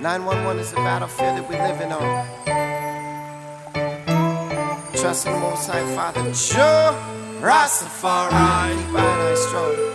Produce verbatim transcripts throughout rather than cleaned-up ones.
nine one one is the battlefield that we living on. Trust in the Most High Father, Joe Rastafari, keep our eyes strong.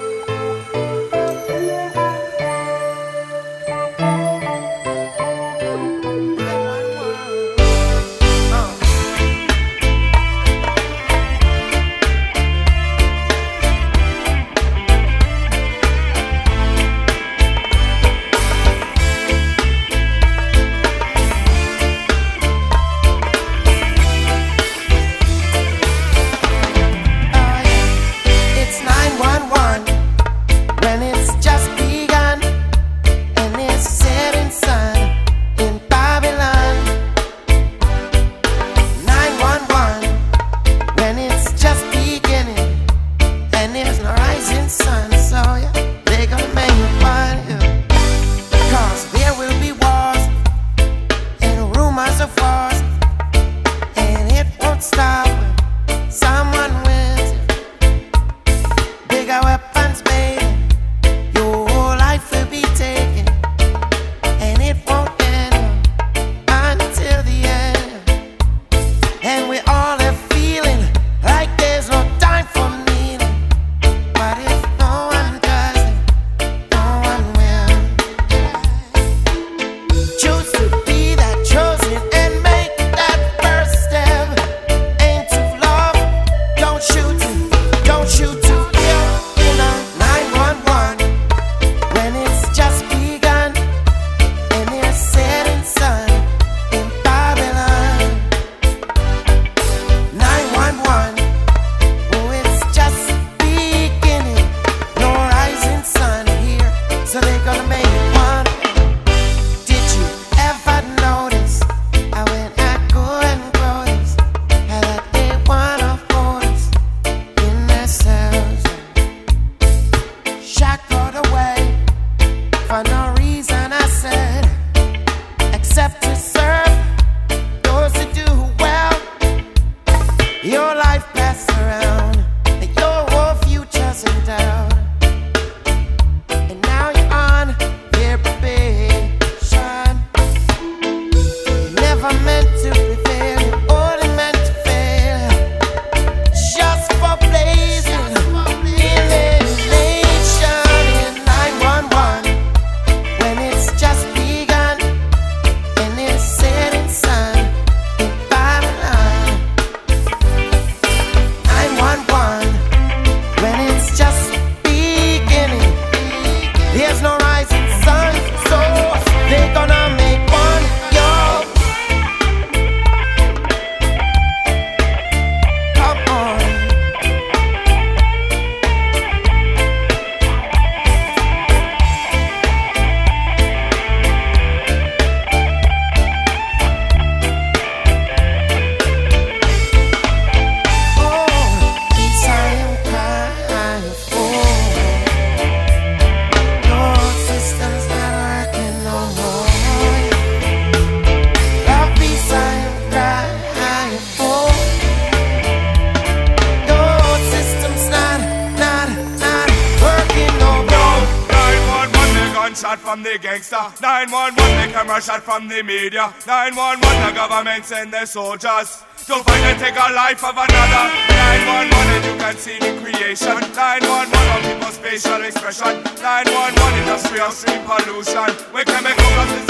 Shot from the gangster, nine one one the camera shot from the media, nine one one the government send their soldiers to find and take a life of another. nine one one and you can see the creation, nine one one on people's facial expression, nine one one industrial stream pollution, we chemical gases